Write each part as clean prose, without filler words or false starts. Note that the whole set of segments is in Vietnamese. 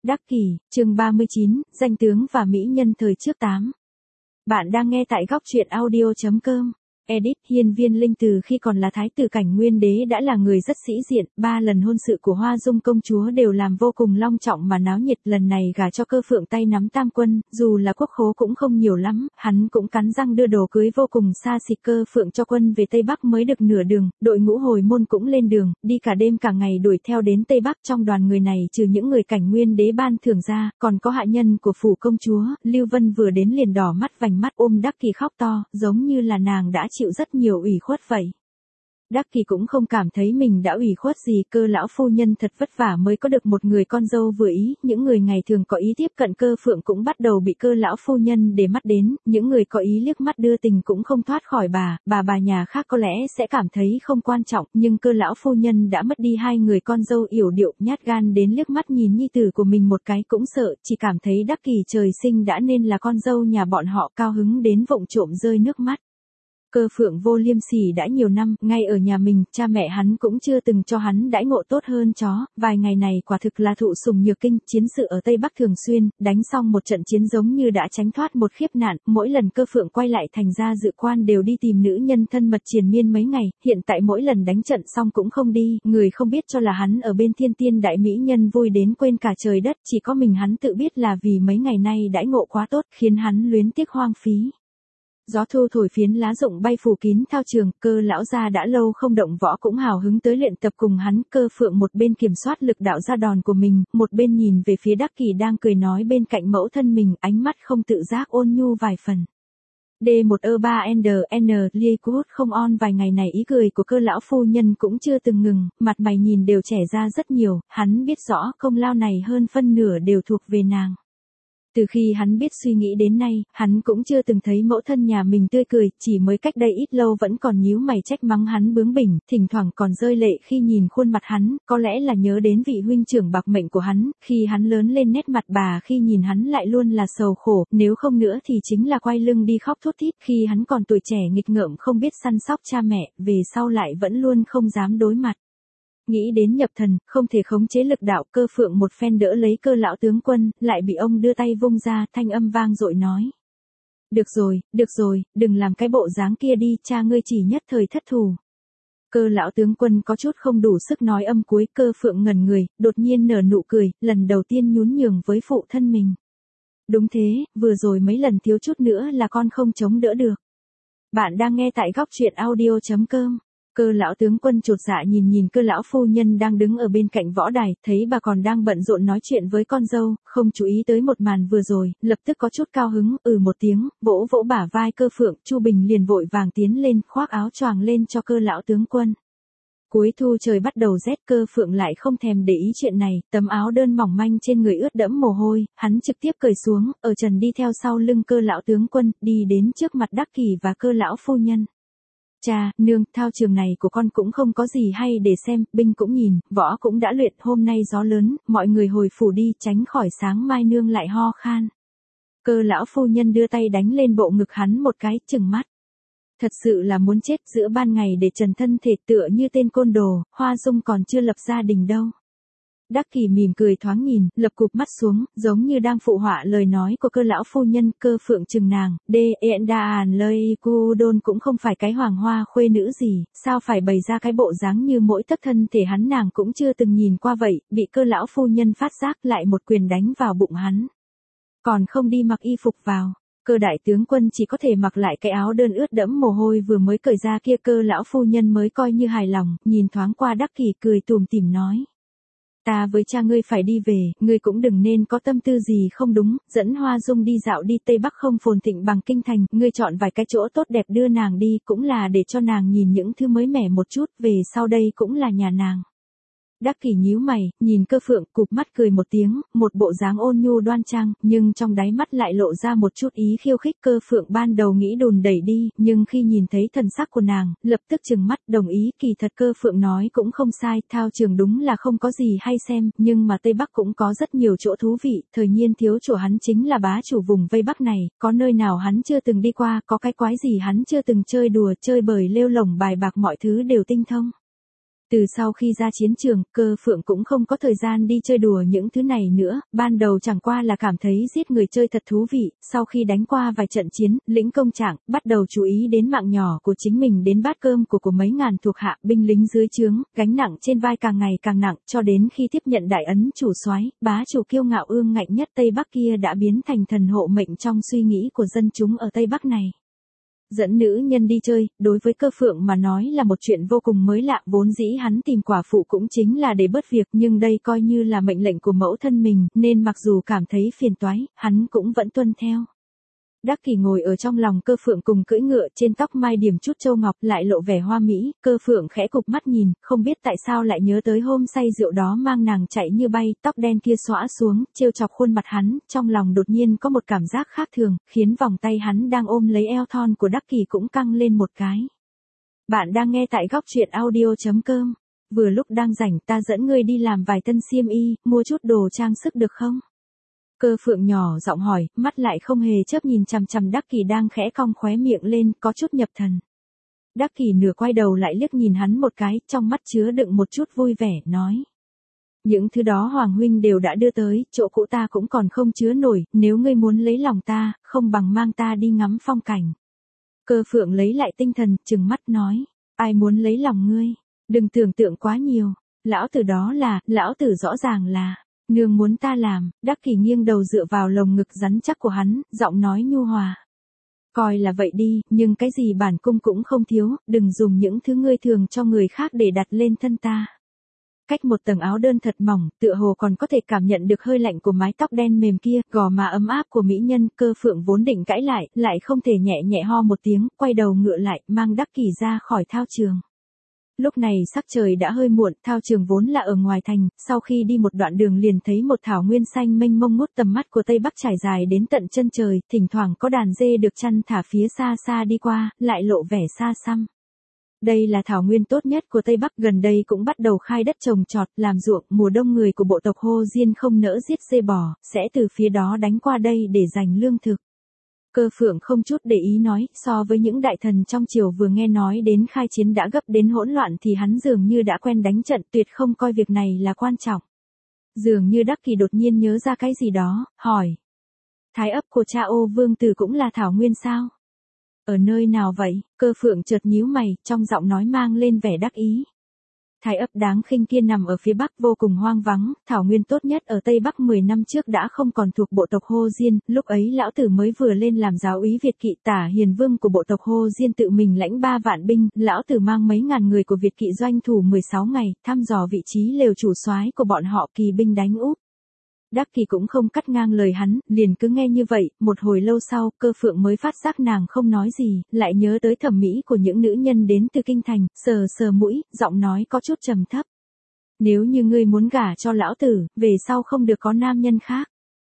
Đắc Kỷ, chương 39, danh tướng và mỹ nhân thời trước 8. Bạn đang nghe tại góc truyện audio.com. Edit. Hiên Viên Linh từ khi còn là thái tử Cảnh Nguyên Đế đã là người rất sĩ diện, 3 lần hôn sự của Hoa Dung công chúa đều làm vô cùng long trọng mà náo nhiệt, lần này gả cho Cơ Phượng tay nắm tam quân, dù là quốc khố cũng không nhiều lắm, hắn cũng cắn răng đưa đồ cưới vô cùng xa xỉ. Cơ Phượng cho quân về Tây Bắc mới được nửa đường, đội ngũ hồi môn cũng lên đường, đi cả đêm cả ngày đuổi theo đến Tây Bắc. Trong đoàn người này trừ những người Cảnh Nguyên Đế ban thưởng ra, còn có hạ nhân của phủ công chúa. Lưu Vân vừa đến liền đỏ mắt vành mắt ôm Đắc Kỷ khóc to, giống như là nàng đã chịu rất nhiều ủy khuất vậy. Đắc Kỷ cũng không cảm thấy mình đã ủy khuất gì, Cơ lão phu nhân thật vất vả mới có được một người con dâu vừa ý, những người ngày thường có ý tiếp cận Cơ Phượng cũng bắt đầu bị Cơ lão phu nhân để mắt đến, những người có ý liếc mắt đưa tình cũng không thoát khỏi bà nhà khác có lẽ sẽ cảm thấy không quan trọng, nhưng Cơ lão phu nhân đã mất đi 2 người con dâu yểu điệu, nhát gan đến liếc mắt nhìn nhi tử của mình một cái cũng sợ, chỉ cảm thấy Đắc Kỷ trời sinh đã nên là con dâu nhà bọn họ, cao hứng đến vụng trộm rơi nước mắt. Cơ Phượng vô liêm sỉ đã nhiều năm, ngay ở nhà mình, cha mẹ hắn cũng chưa từng cho hắn đãi ngộ tốt hơn chó, vài ngày này quả thực là thụ sủng nhược kinh, chiến sự ở Tây Bắc thường xuyên, đánh xong một trận chiến giống như đã tránh thoát một khiếp nạn, mỗi lần Cơ Phượng quay lại thành ra dự quan đều đi tìm nữ nhân thân mật triền miên mấy ngày, hiện tại mỗi lần đánh trận xong cũng không đi, người không biết cho là hắn ở bên thiên tiên đại mỹ nhân vui đến quên cả trời đất, chỉ có mình hắn tự biết là vì mấy ngày nay đãi ngộ quá tốt, khiến hắn luyến tiếc hoang phí. Gió thu thổi phiến lá rụng bay phủ kín thao trường, Cơ lão gia đã lâu không động võ cũng hào hứng tới luyện tập cùng hắn. Cơ Phượng một bên kiểm soát lực đạo ra đòn của mình, một bên nhìn về phía Đắc Kỷ đang cười nói bên cạnh mẫu thân mình, ánh mắt không tự giác ôn nhu vài phần. D1E3NN Liekut không on. Vài ngày này ý cười của Cơ lão phu nhân cũng chưa từng ngừng, mặt mày nhìn đều trẻ ra rất nhiều, hắn biết rõ công lao này hơn phân nửa đều thuộc về nàng. Từ khi hắn biết suy nghĩ đến nay, hắn cũng chưa từng thấy mẫu thân nhà mình tươi cười, chỉ mới cách đây ít lâu vẫn còn nhíu mày trách mắng hắn bướng bỉnh, thỉnh thoảng còn rơi lệ khi nhìn khuôn mặt hắn, có lẽ là nhớ đến vị huynh trưởng bạc mệnh của hắn, khi hắn lớn lên nét mặt bà khi nhìn hắn lại luôn là sầu khổ, nếu không nữa thì chính là quay lưng đi khóc thút thít, khi hắn còn tuổi trẻ nghịch ngợm không biết săn sóc cha mẹ, về sau lại vẫn luôn không dám đối mặt. Nghĩ đến nhập thần, không thể khống chế lực đạo, Cơ Phượng một phen đỡ lấy Cơ lão tướng quân, lại bị ông đưa tay vung ra, thanh âm vang dội nói. Được rồi, đừng làm cái bộ dáng kia đi, cha ngươi chỉ nhất thời thất thù. Cơ lão tướng quân có chút không đủ sức nói âm cuối, Cơ Phượng ngẩn người, đột nhiên nở nụ cười, lần đầu tiên nhún nhường với phụ thân mình. Đúng thế, vừa rồi mấy lần thiếu chút nữa là con không chống đỡ được. Bạn đang nghe tại góc truyện audio.com. Cơ lão tướng quân chột dạ nhìn Cơ lão phu nhân đang đứng ở bên cạnh võ đài, thấy bà còn đang bận rộn nói chuyện với con dâu, không chú ý tới một màn vừa rồi, lập tức có chút cao hứng, một tiếng, vỗ bả vai Cơ Phượng, Chu Bình liền vội vàng tiến lên, khoác áo choàng lên cho Cơ lão tướng quân. Cuối thu trời bắt đầu rét, Cơ Phượng lại không thèm để ý chuyện này, tấm áo đơn mỏng manh trên người ướt đẫm mồ hôi, hắn trực tiếp cởi xuống, ở trần đi theo sau lưng Cơ lão tướng quân, đi đến trước mặt Đắc Kỷ và Cơ lão phu nhân. Cha, nương, thao trường này của con cũng không có gì hay để xem, binh cũng nhìn, võ cũng đã luyện, hôm nay gió lớn, mọi người hồi phủ đi, tránh khỏi sáng mai nương lại ho khan. Cơ lão phu nhân đưa tay đánh lên bộ ngực hắn một cái, trừng mắt. Thật sự là muốn chết, giữa ban ngày để trần thân thể tựa như tên côn đồ, Hoa Dung còn chưa lập gia đình đâu. Đắc Kỷ mỉm cười thoáng nhìn, lập cụp mắt xuống, giống như đang phụ họa lời nói của Cơ lão phu nhân. Cơ Phượng chừng nàng, Liekudon cũng không phải cái hoàng hoa khuê nữ gì, sao phải bày ra cái bộ dáng như mỗi tấc thân thể hắn nàng cũng chưa từng nhìn qua vậy, bị Cơ lão phu nhân phát giác lại một quyền đánh vào bụng hắn. Còn không đi mặc y phục vào. Cơ đại tướng quân chỉ có thể mặc lại cái áo đơn ướt đẫm mồ hôi vừa mới cởi ra kia. Cơ lão phu nhân mới coi như hài lòng, nhìn thoáng qua Đắc Kỷ cười tủm tỉm nói. Ta với cha ngươi phải đi về, ngươi cũng đừng nên có tâm tư gì không đúng, dẫn Hoa Dung đi dạo đi Tây Bắc không phồn thịnh bằng kinh thành, ngươi chọn vài cái chỗ tốt đẹp đưa nàng đi, cũng là để cho nàng nhìn những thứ mới mẻ một chút, về sau đây cũng là nhà nàng. Đắc Kỷ nhíu mày, nhìn Cơ Phượng, cụp mắt cười một tiếng, một bộ dáng ôn nhu đoan trang, nhưng trong đáy mắt lại lộ ra một chút ý khiêu khích. Cơ Phượng ban đầu nghĩ đùn đẩy đi, nhưng khi nhìn thấy thần sắc của nàng, lập tức trừng mắt, đồng ý, kỳ thật Cơ Phượng nói cũng không sai, thao trường đúng là không có gì hay xem, nhưng mà Tây Bắc cũng có rất nhiều chỗ thú vị, thời nhiên thiếu chủ hắn chính là bá chủ vùng Vây Bắc này, có nơi nào hắn chưa từng đi qua, có cái quái gì hắn chưa từng chơi đùa, chơi bời lêu lổng bài bạc mọi thứ đều tinh thông. Từ sau khi ra chiến trường, Cơ Phượng cũng không có thời gian đi chơi đùa những thứ này nữa, ban đầu chẳng qua là cảm thấy giết người chơi thật thú vị, sau khi đánh qua vài trận chiến, lĩnh công trạng, bắt đầu chú ý đến mạng nhỏ của chính mình, đến bát cơm của mấy ngàn thuộc hạ, binh lính dưới trướng, gánh nặng trên vai càng ngày càng nặng, cho đến khi tiếp nhận đại ấn chủ soái, bá chủ kiêu ngạo ương ngạnh nhất Tây Bắc kia đã biến thành thần hộ mệnh trong suy nghĩ của dân chúng ở Tây Bắc này. Dẫn nữ nhân đi chơi, đối với Cơ Phượng mà nói là một chuyện vô cùng mới lạ, vốn dĩ hắn tìm quả phụ cũng chính là để bớt việc, nhưng đây coi như là mệnh lệnh của mẫu thân mình, nên mặc dù cảm thấy phiền toái, hắn cũng vẫn tuân theo. Đắc Kỷ ngồi ở trong lòng Cơ Phượng cùng cưỡi ngựa, trên tóc mai điểm chút châu ngọc, lại lộ vẻ hoa mỹ, Cơ Phượng khẽ cụp mắt nhìn, không biết tại sao lại nhớ tới hôm say rượu đó mang nàng chạy như bay, tóc đen kia xõa xuống, trêu chọc khuôn mặt hắn, trong lòng đột nhiên có một cảm giác khác thường, khiến vòng tay hắn đang ôm lấy eo thon của Đắc Kỷ cũng căng lên một cái. Bạn đang nghe tại góc truyện audio.com. Vừa lúc đang rảnh, ta dẫn ngươi đi làm vài tân xiêm y, mua chút đồ trang sức được không? Cơ Phượng nhỏ giọng hỏi, mắt lại không hề chớp nhìn chằm chằm Đắc Kỷ đang khẽ cong khóe miệng lên, có chút nhập thần. Đắc Kỷ nửa quay đầu lại liếc nhìn hắn một cái, trong mắt chứa đựng một chút vui vẻ, nói. Những thứ đó Hoàng huynh đều đã đưa tới, chỗ cũ ta cũng còn không chứa nổi, nếu ngươi muốn lấy lòng ta, không bằng mang ta đi ngắm phong cảnh. Cơ Phượng lấy lại tinh thần, trừng mắt nói, ai muốn lấy lòng ngươi, đừng tưởng tượng quá nhiều, lão tử đó là, lão tử rõ ràng là. Nương muốn ta làm, Đắc Kỷ nghiêng đầu dựa vào lồng ngực rắn chắc của hắn, giọng nói nhu hòa. Coi là vậy đi, nhưng cái gì bản cung cũng không thiếu, đừng dùng những thứ ngươi thường cho người khác để đặt lên thân ta. Cách một tầng áo đơn thật mỏng, tựa hồ còn có thể cảm nhận được hơi lạnh của mái tóc đen mềm kia, gò má ấm áp của mỹ nhân, Cơ Phượng vốn định cãi lại không thể nhẹ nhẹ ho một tiếng, quay đầu ngựa lại, mang Đắc Kỷ ra khỏi thao trường. Lúc này sắc trời đã hơi muộn, thao trường vốn là ở ngoài thành, sau khi đi một đoạn đường liền thấy một thảo nguyên xanh mênh mông ngút tầm mắt của Tây Bắc trải dài đến tận chân trời, thỉnh thoảng có đàn dê được chăn thả phía xa xa đi qua, lại lộ vẻ xa xăm. Đây là thảo nguyên tốt nhất của Tây Bắc, gần đây cũng bắt đầu khai đất trồng trọt, làm ruộng, mùa đông người của bộ tộc Hồ Diên không nỡ giết dê bò, sẽ từ phía đó đánh qua đây để giành lương thực. Cơ Phượng không chút để ý nói, so với những đại thần trong triều vừa nghe nói đến khai chiến đã gấp đến hỗn loạn thì hắn dường như đã quen đánh trận, tuyệt không coi việc này là quan trọng. Dường như Đắc Kỷ đột nhiên nhớ ra cái gì đó, hỏi. Thái ấp của cha Ô Vương Tử cũng là thảo nguyên sao? Ở nơi nào vậy? Cơ Phượng chợt nhíu mày, trong giọng nói mang lên vẻ đắc ý. Thái ấp đáng khinh kia nằm ở phía Bắc vô cùng hoang vắng, thảo nguyên tốt nhất ở Tây Bắc 10 năm trước đã không còn thuộc bộ tộc Hồ Diên, lúc ấy lão tử mới vừa lên làm giáo úy Việt kỵ, Tả Hiền Vương của bộ tộc Hồ Diên tự mình lãnh 3 vạn binh, lão tử mang mấy ngàn người của Việt kỵ doanh thủ 16 ngày, thăm dò vị trí lều chủ soái của bọn họ, kỳ binh đánh úp. Đắc Kỷ cũng không cắt ngang lời hắn, liền cứ nghe như vậy, một hồi lâu sau, Cơ Phượng mới phát giác nàng không nói gì, lại nhớ tới thẩm mỹ của những nữ nhân đến từ kinh thành, sờ sờ mũi, giọng nói có chút trầm thấp. Nếu như ngươi muốn gả cho lão tử, về sau không được có nam nhân khác.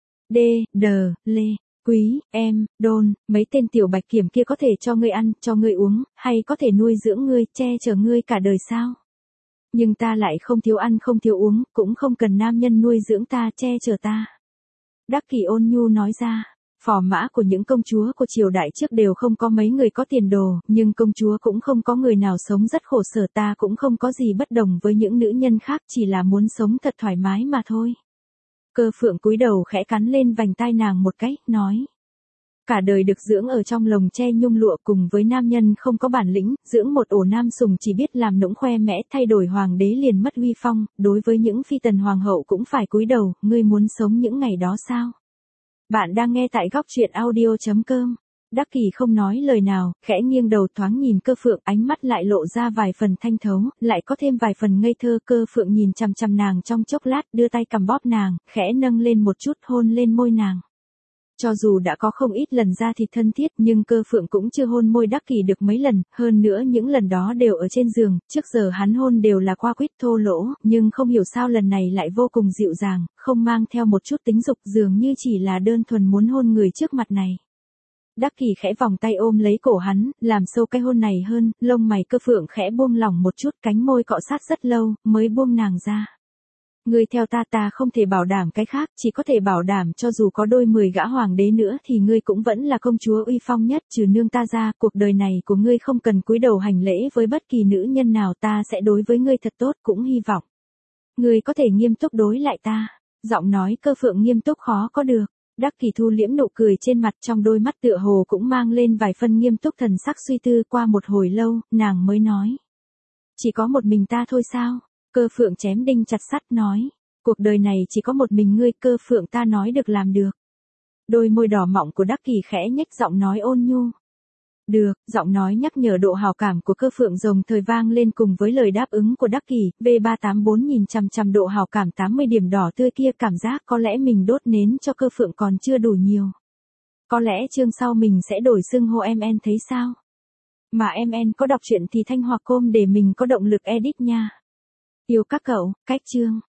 Lê, Quý, Em, Đôn, mấy tên tiểu bạch kiểm kia có thể cho ngươi ăn, cho ngươi uống, hay có thể nuôi dưỡng ngươi, che chở ngươi cả đời sao? Nhưng ta lại không thiếu ăn không thiếu uống, cũng không cần nam nhân nuôi dưỡng ta, che chở ta. Đắc Kỷ ôn nhu nói ra, phò mã của những công chúa của triều đại trước đều không có mấy người có tiền đồ, nhưng công chúa cũng không có người nào sống rất khổ sở, ta cũng không có gì bất đồng với những nữ nhân khác, chỉ là muốn sống thật thoải mái mà thôi. Cơ Phượng cúi đầu khẽ cắn lên vành tai nàng một cái, nói. Cả đời được dưỡng ở trong lồng tre nhung lụa cùng với nam nhân không có bản lĩnh, dưỡng một ổ nam sùng chỉ biết làm nũng khoe mẽ, thay đổi hoàng đế liền mất uy phong, đối với những phi tần hoàng hậu cũng phải cúi đầu, ngươi muốn sống những ngày đó sao? Bạn đang nghe tại góc truyện audio.com. Đắc Kỷ không nói lời nào, khẽ nghiêng đầu thoáng nhìn Cơ Phượng, ánh mắt lại lộ ra vài phần thanh thấu, lại có thêm vài phần ngây thơ. Cơ Phượng nhìn chằm chằm nàng trong chốc lát, đưa tay cầm bóp nàng, khẽ nâng lên một chút, hôn lên môi nàng. Cho dù đã có không ít lần ra thịt thân thiết, nhưng Cơ Phượng cũng chưa hôn môi Đắc Kỷ được mấy lần, hơn nữa những lần đó đều ở trên giường, trước giờ hắn hôn đều là qua quýt thô lỗ, nhưng không hiểu sao lần này lại vô cùng dịu dàng, không mang theo một chút tính dục, dường như chỉ là đơn thuần muốn hôn người trước mặt này. Đắc Kỷ khẽ vòng tay ôm lấy cổ hắn, làm sâu cái hôn này hơn, lông mày Cơ Phượng khẽ buông lỏng một chút, cánh môi cọ sát rất lâu, mới buông nàng ra. Ngươi theo ta không thể bảo đảm cái khác, chỉ có thể bảo đảm cho dù có đôi 10 gã hoàng đế nữa thì ngươi cũng vẫn là công chúa uy phong nhất, trừ nương ta ra, cuộc đời này của ngươi không cần cúi đầu hành lễ với bất kỳ nữ nhân nào, ta sẽ đối với ngươi thật tốt, cũng hy vọng ngươi có thể nghiêm túc đối lại ta. Giọng nói Cơ Phượng nghiêm túc khó có được. Đắc Kỷ thu liễm nụ cười trên mặt, trong đôi mắt tựa hồ cũng mang lên vài phân nghiêm túc, thần sắc suy tư. Qua một hồi lâu, nàng mới nói. Chỉ có một mình ta thôi sao? Cơ Phượng chém đinh chặt sắt nói. Cuộc đời này chỉ có một mình ngươi. Cơ Phượng, ta nói được làm được. Đôi môi đỏ mọng của Đắc Kỷ khẽ nhếch, giọng nói ôn nhu. Được, giọng nói nhắc nhở độ hào cảm của Cơ Phượng đồng thời vang lên cùng với lời đáp ứng của Đắc Kỷ. V384 nhìn chằm chằm độ hào cảm 80 điểm đỏ tươi kia, cảm giác có lẽ mình đốt nến cho Cơ Phượng còn chưa đủ nhiều. Có lẽ chương sau mình sẽ đổi xưng hô MN, thấy sao? Mà MN có đọc truyện thì Thanh hoặc Com để mình có động lực edit nha. Yêu các cậu, cách chương.